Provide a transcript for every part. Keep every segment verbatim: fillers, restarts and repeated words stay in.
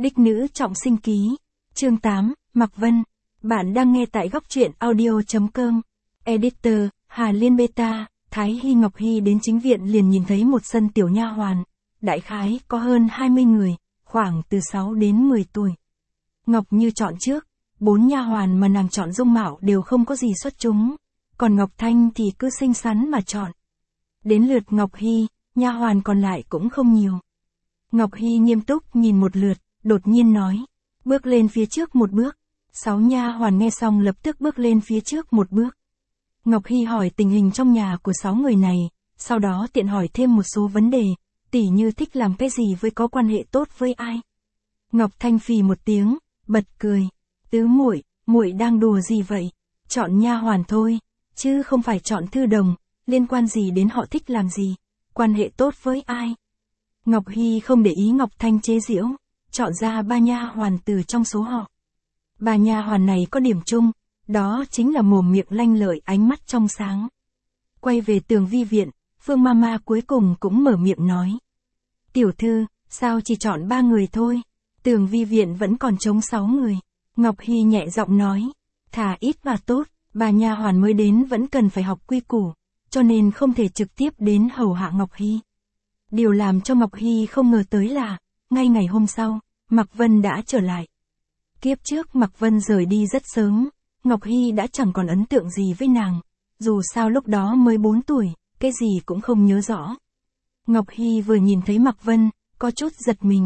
Đích nữ trọng sinh ký. Chương tám, Mạc Vân. Bạn đang nghe tại góc truyện audio chấm com. Editor, Hà Liên Beta. Thái Hy Ngọc Hy đến chính viện liền nhìn thấy một sân tiểu nha hoàn. Đại khái có hơn hai mươi người, khoảng từ sáu đến mười tuổi. Ngọc Như chọn trước, bốn nha hoàn mà nàng chọn dung mạo đều không có gì xuất chúng. Còn Ngọc Thanh thì cứ xinh xắn mà chọn. Đến lượt Ngọc Hy, nha hoàn còn lại cũng không nhiều. Ngọc Hy nghiêm túc nhìn một lượt, đột nhiên nói, bước lên phía trước một bước. Sáu nha hoàn nghe xong lập tức bước lên phía trước một bước. Ngọc Hy hỏi tình hình trong nhà của sáu người này, sau đó tiện hỏi thêm một số vấn đề, tỉ như thích làm cái gì với có quan hệ tốt với ai. Ngọc Thanh phì một tiếng, bật cười, tứ muội, muội đang đùa gì vậy? Chọn nha hoàn thôi, chứ không phải chọn thư đồng, liên quan gì đến họ thích làm gì, quan hệ tốt với ai. Ngọc Hy không để ý Ngọc Thanh chế giễu, chọn ra ba nha hoàn từ trong số họ. Ba nha hoàn này có điểm chung, đó chính là mồm miệng lanh lợi, ánh mắt trong sáng. Quay về Tường Vi viện, Phương Mama cuối cùng cũng mở miệng nói. Tiểu thư, sao chỉ chọn ba người thôi? Tường Vi viện vẫn còn trống sáu người. Ngọc Hy nhẹ giọng nói, thà ít và tốt, ba nha hoàn mới đến vẫn cần phải học quy củ, cho nên không thể trực tiếp đến hầu hạ Ngọc Hy. Điều làm cho Ngọc Hy không ngờ tới là, ngay ngày hôm sau, Mạc Vân đã trở lại. Kiếp trước Mạc Vân rời đi rất sớm, Ngọc Hy đã chẳng còn ấn tượng gì với nàng, dù sao lúc đó mới bốn tuổi, cái gì cũng không nhớ rõ. Ngọc Hy vừa nhìn thấy Mạc Vân, có chút giật mình.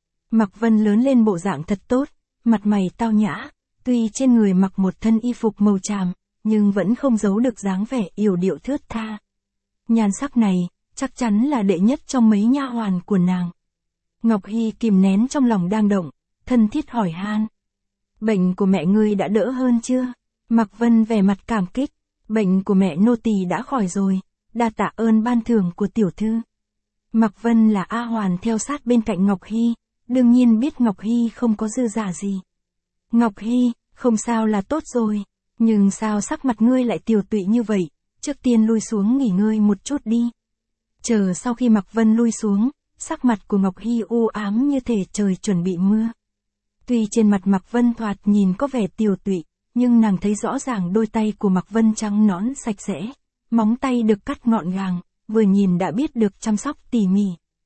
Mạc Vân lớn lên bộ dạng thật tốt, mặt mày tao nhã, tuy trên người mặc một thân y phục màu tràm, nhưng vẫn không giấu được dáng vẻ yểu điệu thướt tha. Nhan sắc này, chắc chắn là đệ nhất trong mấy nha hoàn của nàng. Ngọc Hy kìm nén trong lòng đang động, thân thiết hỏi han. Bệnh của mẹ ngươi đã đỡ hơn chưa? Mạc Vân vẻ mặt cảm kích. Bệnh của mẹ nô tỳ đã khỏi rồi, đa tạ ơn ban thưởng của tiểu thư. Mạc Vân là A Hoàn theo sát bên cạnh Ngọc Hy, đương nhiên biết Ngọc Hy không có dư giả gì. Ngọc Hy, không sao là tốt rồi, nhưng sao sắc mặt ngươi lại tiều tụy như vậy, trước tiên lui xuống nghỉ ngơi một chút đi. Chờ sau khi Mạc Vân lui xuống, sắc mặt của Ngọc Hy u ám như thể trời chuẩn bị mưa. Tuy trên mặt Mạc Vân thoạt nhìn có vẻ tiều tụy, nhưng nàng thấy rõ ràng đôi tay của Mạc Vân trắng nõn sạch sẽ, móng tay được cắt gọn gàng, vừa nhìn đã biết được chăm sóc tỉ mỉ.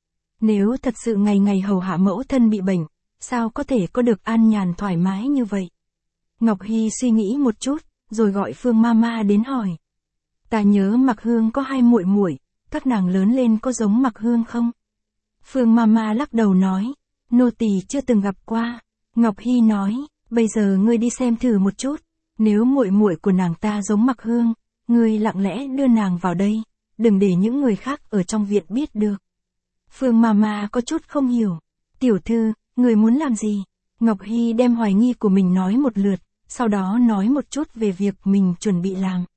Nếu thật sự ngày ngày hầu hạ mẫu thân bị bệnh, sao có thể có được an nhàn thoải mái như vậy? Ngọc Hy suy nghĩ một chút, rồi gọi Phương Mama đến hỏi. Ta nhớ Mạc Hương có hai muội muội, các nàng lớn lên có giống Mạc Hương không? Phương Mama lắc đầu nói, nô tỳ chưa từng gặp qua. Ngọc Hy nói, bây giờ ngươi đi xem thử một chút, nếu muội muội của nàng ta giống Mạc Hương, ngươi lặng lẽ đưa nàng vào đây, đừng để những người khác ở trong viện biết được. Phương Mama có chút không hiểu, tiểu thư, ngươi muốn làm gì? Ngọc Hy đem hoài nghi của mình nói một lượt, sau đó nói một chút về việc mình chuẩn bị làm.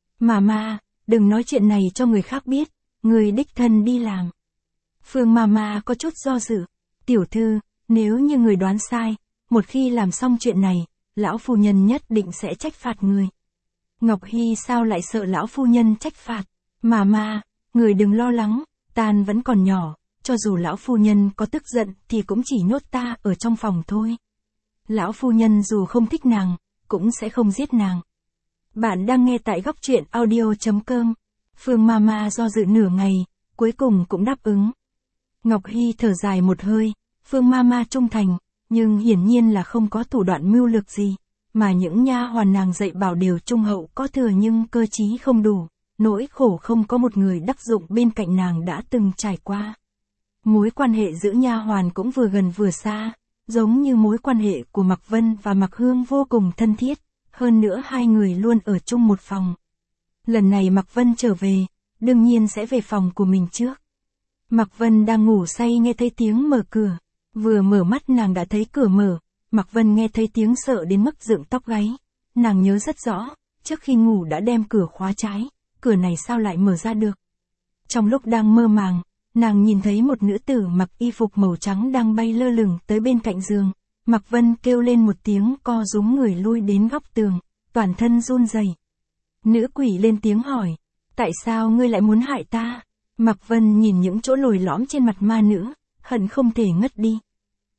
Mama, đừng nói chuyện này cho người khác biết, ngươi đích thân đi làm. Phương Mama có chút do dự, tiểu thư, nếu như người đoán sai, một khi làm xong chuyện này, lão phu nhân nhất định sẽ trách phạt người. Ngọc Hy sao lại sợ lão phu nhân trách phạt? Mama, người đừng lo lắng, Tan vẫn còn nhỏ, cho dù lão phu nhân có tức giận thì cũng chỉ nhốt ta ở trong phòng thôi. Lão phu nhân dù không thích nàng, cũng sẽ không giết nàng. Bạn đang nghe tại góc truyện audio chấm com. Phương Mama do dự nửa ngày, cuối cùng cũng đáp ứng. Ngọc Hy thở dài một hơi, Phương Mama trung thành, nhưng hiển nhiên là không có thủ đoạn mưu lược gì, mà những nha hoàn nàng dạy bảo đều trung hậu có thừa nhưng cơ trí không đủ, nỗi khổ không có một người đắc dụng bên cạnh nàng đã từng trải qua. Mối quan hệ giữa nha hoàn cũng vừa gần vừa xa, giống như mối quan hệ của Mạc Vân và Mạc Hương vô cùng thân thiết, hơn nữa hai người luôn ở chung một phòng. Lần này Mạc Vân trở về, đương nhiên sẽ về phòng của mình trước. Mạc Vân đang ngủ say nghe thấy tiếng mở cửa, vừa mở mắt nàng đã thấy cửa mở, Mạc Vân nghe thấy tiếng sợ đến mức dựng tóc gáy, nàng nhớ rất rõ, trước khi ngủ đã đem cửa khóa trái, cửa này sao lại mở ra được. Trong lúc đang mơ màng, nàng nhìn thấy một nữ tử mặc y phục màu trắng đang bay lơ lửng tới bên cạnh giường, Mạc Vân kêu lên một tiếng co rúm người lui đến góc tường, toàn thân run rẩy. Nữ quỷ lên tiếng hỏi, tại sao ngươi lại muốn hại ta? Mạc Vân nhìn những chỗ lồi lõm trên mặt ma nữ, hận không thể ngất đi.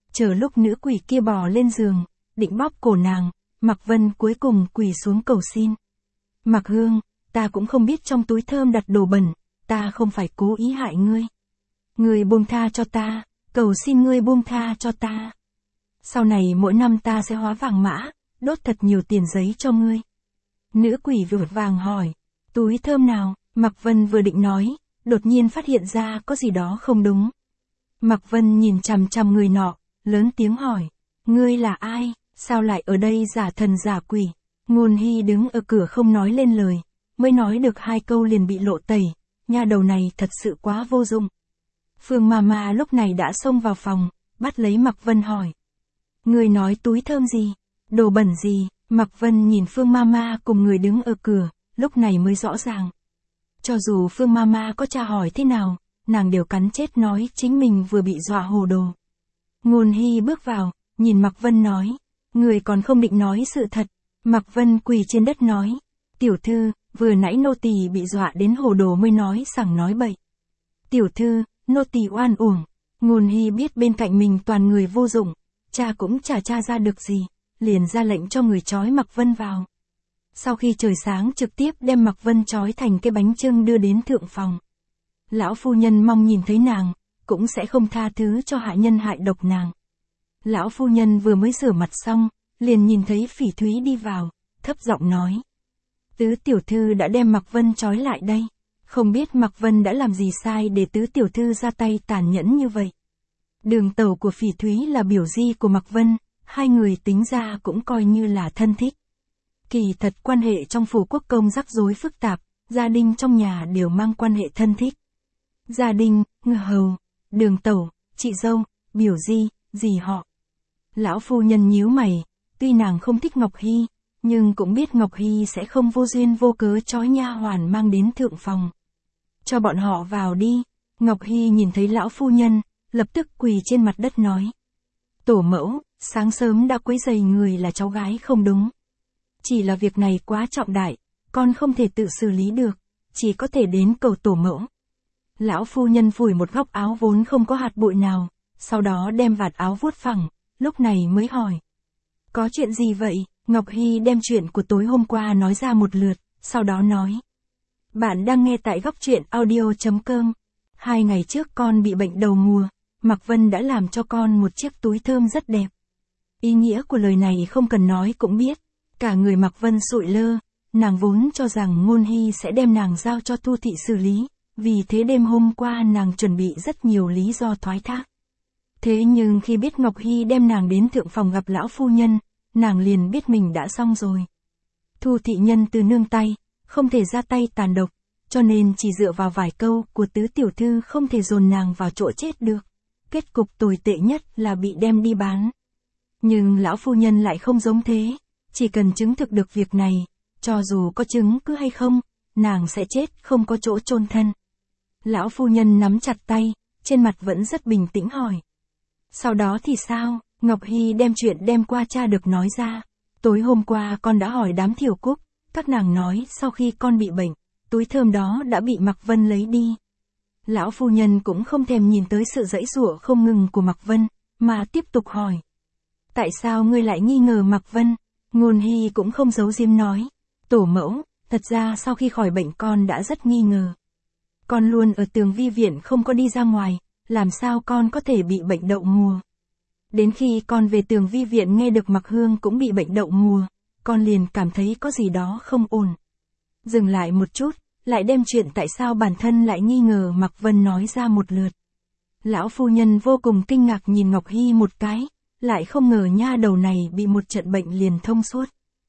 chờ lúc nữ quỷ kia bò lên giường, định bóp cổ nàng, Mạc Vân cuối cùng quỳ xuống cầu xin. Mạc Hương, ta cũng không biết trong túi thơm đặt đồ bẩn, ta không phải cố ý hại ngươi. Ngươi buông tha cho ta, cầu xin ngươi buông tha cho ta. Sau này mỗi năm ta sẽ hóa vàng mã, đốt thật nhiều tiền giấy cho ngươi. Nữ quỷ vội vàng hỏi, túi thơm nào? Mạc Vân vừa định nói, đột nhiên phát hiện ra có gì đó không đúng. Mạc Vân nhìn chằm chằm người nọ, lớn tiếng hỏi, ngươi là ai, sao lại ở đây giả thần giả quỷ? Ngôn Hy đứng ở cửa không nói lên lời, mới nói được hai câu liền bị lộ tẩy, nha đầu này thật sự quá vô dụng. Phương Mama lúc này đã xông vào phòng, bắt lấy Mạc Vân hỏi. Ngươi nói túi thơm gì? Đồ bẩn gì? Mạc Vân nhìn Phương Mama cùng người đứng ở cửa, lúc này mới rõ ràng. Cho dù Phương Mama có tra hỏi thế nào, nàng đều cắn chết nói chính mình vừa bị dọa hồ đồ. Ngôn Hy bước vào, nhìn Mạc Vân nói, người còn không định nói sự thật. Mạc Vân quỳ trên đất nói, tiểu thư, vừa nãy nô tỳ bị dọa đến hồ đồ mới nói sằng nói bậy. Tiểu thư, nô tỳ oan uổng. Ngôn Hy biết bên cạnh mình toàn người vô dụng, cha cũng chả tra ra được gì, liền ra lệnh cho người trói Mạc Vân vào. Sau khi trời sáng trực tiếp đem Mạc Vân trói thành cái bánh chưng đưa đến thượng phòng. Lão phu nhân mong nhìn thấy nàng, cũng sẽ không tha thứ cho hạ nhân hại độc nàng. Lão phu nhân vừa mới rửa mặt xong, liền nhìn thấy Phỉ Thúy đi vào, thấp giọng nói. Tứ tiểu thư đã đem Mạc Vân trói lại đây, không biết Mạc Vân đã làm gì sai để tứ tiểu thư ra tay tàn nhẫn như vậy. Đường tẩu của Phỉ Thúy là biểu di của Mạc Vân, hai người tính ra cũng coi như là thân thích. Kỳ thật quan hệ trong phủ quốc công rắc rối phức tạp, gia đình trong nhà đều mang quan hệ thân thích. Gia đình, ngư hầu, đường tẩu, chị dâu, biểu di, dì họ. Lão phu nhân nhíu mày, tuy nàng không thích Ngọc Hy, nhưng cũng biết Ngọc Hy sẽ không vô duyên vô cớ trói nha hoàn mang đến thượng phòng. Cho bọn họ vào đi. Ngọc Hy nhìn thấy lão phu nhân, lập tức quỳ trên mặt đất nói. Tổ mẫu, sáng sớm đã quấy rầy người là cháu gái không đúng. Chỉ là việc này quá trọng đại, con không thể tự xử lý được, chỉ có thể đến cầu tổ mẫu. Lão phu nhân phủi một góc áo vốn không có hạt bụi nào, sau đó đem vạt áo vuốt phẳng, lúc này mới hỏi. Có chuyện gì vậy? Ngọc Hy đem chuyện của tối hôm qua nói ra một lượt, sau đó nói. Bạn đang nghe tại góc truyện audio chấm com. Hai ngày trước con bị bệnh đầu mùa, Mạc Vân đã làm cho con một chiếc túi thơm rất đẹp. Ý nghĩa của lời này không cần nói cũng biết. Cả người Mạc Vân sụi lơ, nàng vốn cho rằng Ngôn Hy sẽ đem nàng giao cho Thu thị xử lý, vì thế đêm hôm qua nàng chuẩn bị rất nhiều lý do thoái thác. Thế nhưng khi biết Ngọc Hy đem nàng đến thượng phòng gặp lão phu nhân, nàng liền biết mình đã xong rồi. Thu thị nhân từ nương tay, không thể ra tay tàn độc, cho nên chỉ dựa vào vài câu của tứ tiểu thư không thể dồn nàng vào chỗ chết được. Kết cục tồi tệ nhất là bị đem đi bán. Nhưng lão phu nhân lại không giống thế, chỉ cần chứng thực được việc này, cho dù có chứng cứ hay không, nàng sẽ chết không có chỗ chôn thân. Lão phu nhân nắm chặt tay, trên mặt vẫn rất bình tĩnh hỏi. Sau đó thì sao? Ngọc Hy đem chuyện đem qua cha được nói ra. Tối hôm qua con đã hỏi đám Thiểu Cúc, các nàng nói sau khi con bị bệnh, túi thơm đó đã bị Mạc Vân lấy đi. Lão phu nhân cũng không thèm nhìn tới sự giãy giụa không ngừng của Mạc Vân, mà tiếp tục hỏi. Tại sao ngươi lại nghi ngờ Mạc Vân? Ngôn Hy cũng không giấu giếm nói. Tổ mẫu, thật ra sau khi khỏi bệnh con đã rất nghi ngờ. Con luôn ở Tường Vi viện không có đi ra ngoài, làm sao con có thể bị bệnh đậu mùa? Đến khi con về Tường Vi viện nghe được Mạc Hương cũng bị bệnh đậu mùa, con liền cảm thấy có gì đó không ổn. Dừng lại một chút, lại đem chuyện tại sao bản thân lại nghi ngờ Mạc Vân nói ra một lượt. Lão phu nhân vô cùng kinh ngạc nhìn Ngọc Hy một cái, lại không ngờ nha đầu này bị một trận bệnh liền thông suốt.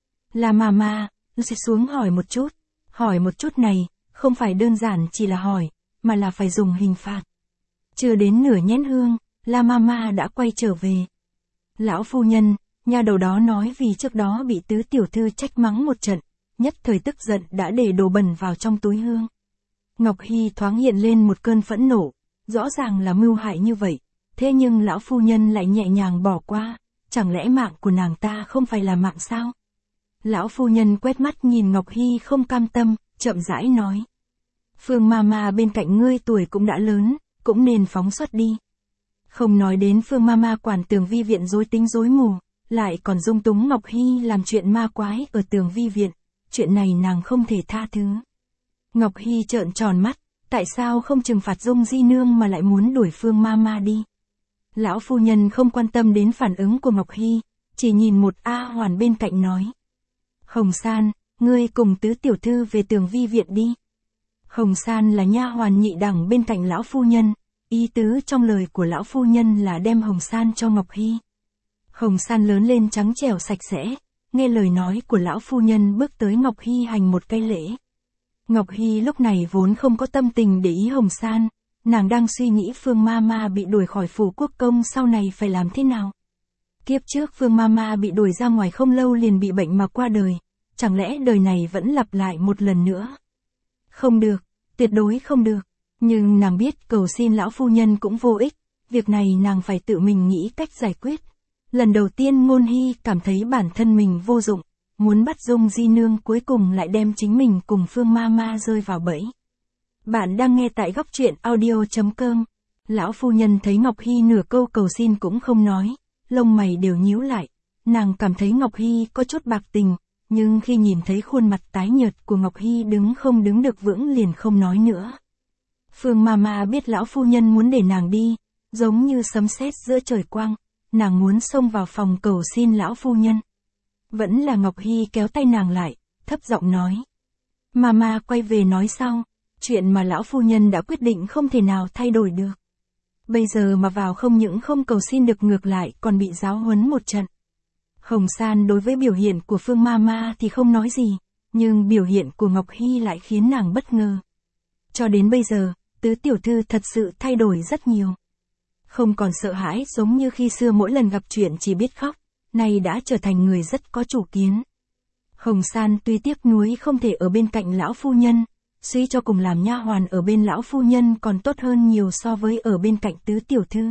Là mà mà, sẽ xuống hỏi một chút, hỏi một chút này, không phải đơn giản chỉ là hỏi, mà là phải dùng hình phạt. Chưa đến nửa nhén hương, La Mama đã quay trở về. Lão phu nhân, nha đầu đó nói vì trước đó bị tứ tiểu thư trách mắng một trận, nhất thời tức giận đã để đồ bẩn vào trong túi hương. Ngọc Hy thoáng hiện lên một cơn phẫn nộ, rõ ràng là mưu hại như vậy, thế nhưng lão phu nhân lại nhẹ nhàng bỏ qua, chẳng lẽ mạng của nàng ta không phải là mạng sao? Lão phu nhân quét mắt nhìn Ngọc Hy không cam tâm, chậm rãi nói. Phương Mama bên cạnh ngươi tuổi cũng đã lớn, cũng nên phóng xuất đi. Không nói đến Phương Mama quản Tường Vi viện rối tính rối mù, lại còn dung túng Ngọc Hy làm chuyện ma quái ở Tường Vi viện, chuyện này nàng không thể tha thứ. Ngọc Hy trợn tròn mắt, tại sao không trừng phạt Dung Di Nương mà lại muốn đuổi Phương Mama đi? Lão phu nhân không quan tâm đến phản ứng của Ngọc Hy, chỉ nhìn một A Hoàn bên cạnh nói. Hồng San, ngươi cùng tứ tiểu thư về Tường Vi viện đi. Hồng San là nha hoàn nhị đẳng bên cạnh lão phu nhân, ý tứ trong lời của lão phu nhân là đem Hồng San cho Ngọc Hy. Hồng San lớn lên trắng trẻo sạch sẽ, nghe lời nói của lão phu nhân bước tới Ngọc Hy hành một cái lễ. Ngọc Hy lúc này vốn không có tâm tình để ý Hồng San, nàng đang suy nghĩ Phương Mama bị đuổi khỏi phủ quốc công sau này phải làm thế nào. Kiếp trước Phương Mama bị đuổi ra ngoài không lâu liền bị bệnh mà qua đời, chẳng lẽ đời này vẫn lặp lại một lần nữa? Không được, tuyệt đối không được, nhưng nàng biết cầu xin lão phu nhân cũng vô ích, việc này nàng phải tự mình nghĩ cách giải quyết. Lần đầu tiên Ngôn Hy cảm thấy bản thân mình vô dụng, muốn bắt Dung Di Nương cuối cùng lại đem chính mình cùng Phương Mama rơi vào bẫy. Bạn đang nghe tại góc truyện audio chấm com. Lão phu nhân thấy Ngọc Hy nửa câu cầu xin cũng không nói, lông mày đều nhíu lại, nàng cảm thấy Ngọc Hy có chút bạc tình, nhưng khi nhìn thấy khuôn mặt tái nhợt của Ngọc Hy đứng không đứng được vững liền không nói nữa. Phương Mama biết lão phu nhân muốn để nàng đi, giống như sấm sét giữa trời quang, nàng muốn xông vào phòng cầu xin lão phu nhân. Vẫn là Ngọc Hy kéo tay nàng lại, thấp giọng nói. Mama quay về nói sau, chuyện mà lão phu nhân đã quyết định không thể nào thay đổi được. Bây giờ mà vào không những không cầu xin được ngược lại còn bị giáo huấn một trận. Hồng San đối với biểu hiện của Phương Mama thì không nói gì, nhưng biểu hiện của Ngọc Hy lại khiến nàng bất ngờ. Cho đến bây giờ, tứ tiểu thư thật sự thay đổi rất nhiều. Không còn sợ hãi giống như khi xưa mỗi lần gặp chuyện chỉ biết khóc, nay đã trở thành người rất có chủ kiến. Hồng San tuy tiếc nuối không thể ở bên cạnh lão phu nhân, suy cho cùng làm nha hoàn ở bên lão phu nhân còn tốt hơn nhiều so với ở bên cạnh tứ tiểu thư.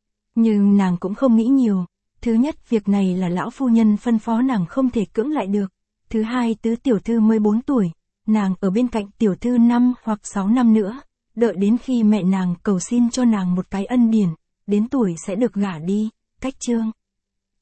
Nhưng nàng cũng không nghĩ nhiều, thứ nhất việc này là lão phu nhân phân phó nàng không thể cưỡng lại được, thứ hai tứ tiểu thư mới bốn tuổi, nàng ở bên cạnh tiểu thư năm hoặc sáu năm nữa, đợi đến khi mẹ nàng cầu xin cho nàng một cái ân điển, đến tuổi sẽ được gả đi, cách trương.